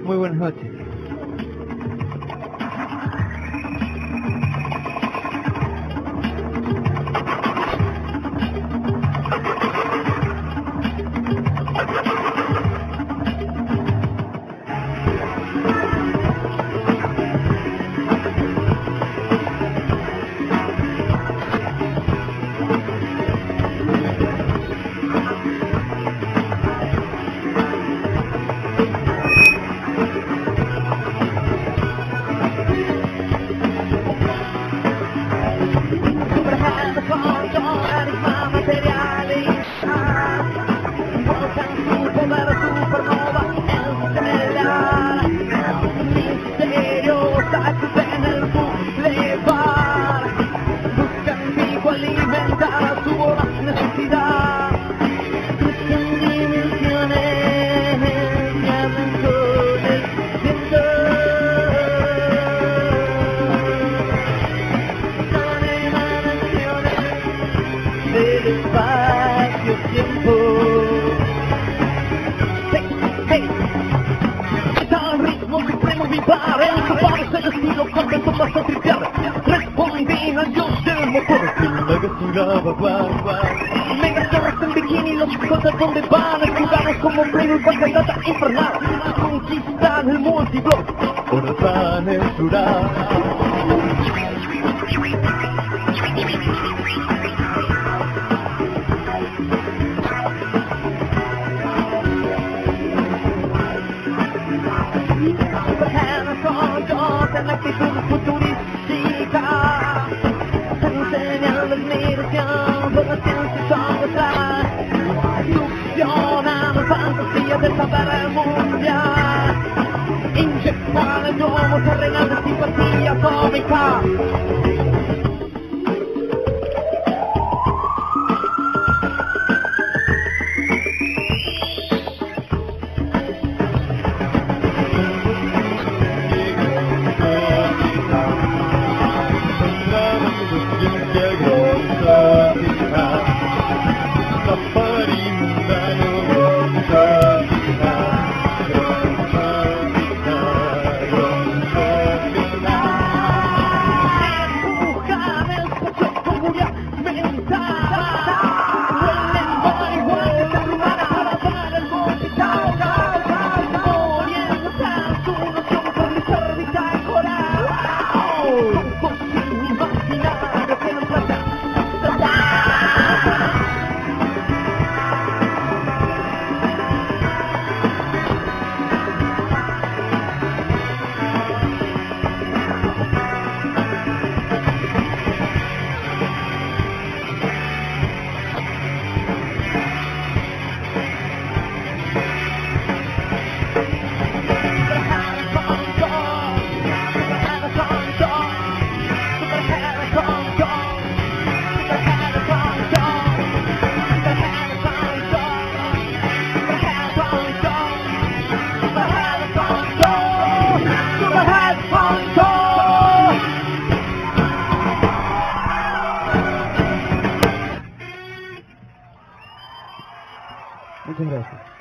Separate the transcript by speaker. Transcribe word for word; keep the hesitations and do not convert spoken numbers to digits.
Speaker 1: Muy buenas noches.
Speaker 2: del espacio-tiempo. Hey, hey. Está el ritmo supremo vivar, el caballo es el estilo contento vas a tripear. Respondí al dios del motor, que la gasturaba, guau, guau. Megas torres en bikini, los chicos de donde van, escudados como Playboy, batallata infernal. Conquistan el multiblock, por van a jurar. En la actitud futurística se enseña la admiración por la ciencia sobresal. Ilusionan la fantasía de saber mundial. Inyectan el globo terrenal de simpatía atómica.
Speaker 1: Muchas gracias.